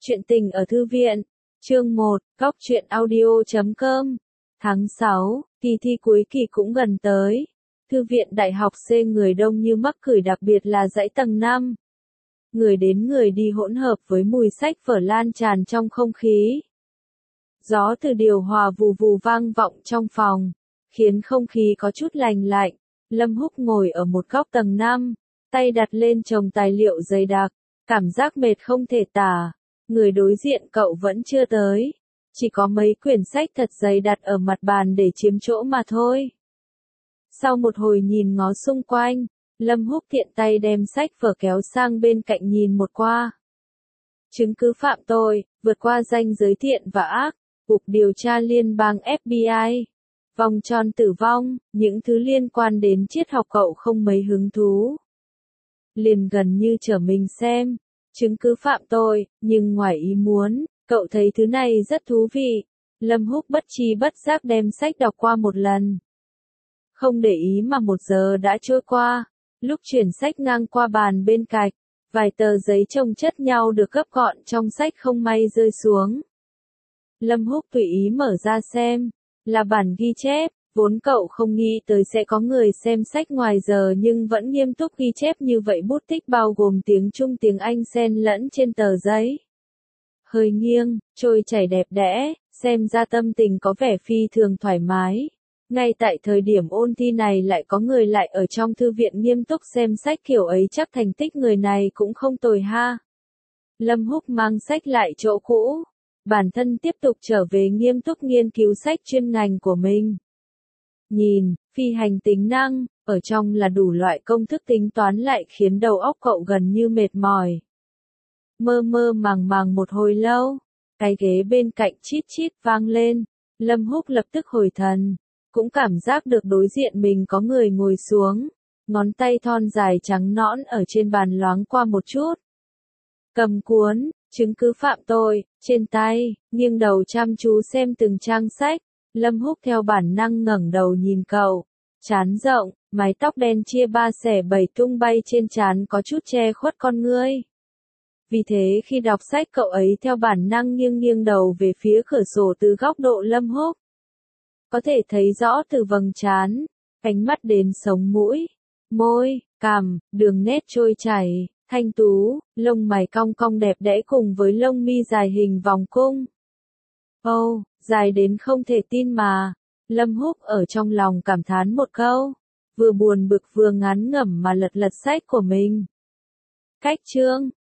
Chuyện tình ở thư viện. Chương 1, Góc truyện audio.com. Tháng 6, kỳ thi cuối kỳ cũng gần tới. Thư viện Đại học C người đông như mắc cười, đặc biệt là dãy tầng 5. Người đến người đi hỗn hợp với mùi sách vở lan tràn trong không khí. Gió từ điều hòa vù vù vang vọng trong phòng, khiến không khí có chút lành lạnh. Lâm Húc ngồi ở một góc tầng 5, tay đặt lên chồng tài liệu dày đặc, cảm giác mệt không thể tả. Người đối diện cậu vẫn chưa tới, chỉ có mấy quyển sách thật dày đặt ở mặt bàn để chiếm chỗ mà thôi. Sau một hồi nhìn ngó xung quanh, Lâm Húc tiện tay đem sách vở kéo sang bên cạnh nhìn một qua. Chứng cứ phạm tội, vượt qua ranh giới thiện và ác, Cục Điều tra Liên bang FBI, vòng tròn tử vong, những thứ liên quan đến triết học cậu không mấy hứng thú. Liền gần như trở mình xem. Chứng cứ phạm tội, nhưng ngoài ý muốn, cậu thấy thứ này rất thú vị. Lâm Húc bất tri bất giác đem sách đọc qua một lần. Không để ý mà 1 giờ đã trôi qua. Lúc chuyển sách ngang qua bàn bên cạnh, vài tờ giấy chồng chất nhau được gấp gọn trong sách không may rơi xuống. Lâm Húc tùy ý mở ra xem, là bản ghi chép. Vốn cậu không nghĩ tới sẽ có người xem sách ngoài giờ nhưng vẫn nghiêm túc ghi chép như vậy, bút tích bao gồm tiếng Trung tiếng Anh xen lẫn trên tờ giấy. Hơi nghiêng, trôi chảy đẹp đẽ, xem ra tâm tình có vẻ phi thường thoải mái. Ngay tại thời điểm ôn thi này lại có người lại ở trong thư viện nghiêm túc xem sách, kiểu ấy chắc thành tích người này cũng không tồi ha. Lâm Húc mang sách lại chỗ cũ, bản thân tiếp tục trở về nghiêm túc nghiên cứu sách chuyên ngành của mình. Nhìn, phi hành tính năng, ở trong là đủ loại công thức tính toán lại khiến đầu óc cậu gần như mệt mỏi. Mơ mơ màng màng một hồi lâu, cái ghế bên cạnh chít chít vang lên, Lâm Húc lập tức hồi thần, cũng cảm giác được đối diện mình có người ngồi xuống, ngón tay thon dài trắng nõn ở trên bàn loáng qua một chút. Cầm cuốn, chứng cứ phạm tội, trên tay, nghiêng đầu chăm chú xem từng trang sách. Lâm Húc theo bản năng ngẩng đầu nhìn cậu, trán rộng, mái tóc đen chia 3/7 tung bay trên trán có chút che khuất con ngươi. Vì thế khi đọc sách cậu ấy theo bản năng nghiêng nghiêng đầu về phía cửa sổ từ góc độ Lâm Húc. Có thể thấy rõ từ vầng trán, ánh mắt đến sống mũi, môi, cằm, đường nét trôi chảy, thanh tú, lông mày cong cong đẹp đẽ cùng với lông mi dài hình vòng cung. Ồ, dài đến không thể tin mà. Lâm Húc ở trong lòng cảm thán một câu, vừa buồn bực vừa ngán ngẩm mà lật lật sách của mình. Cách chương,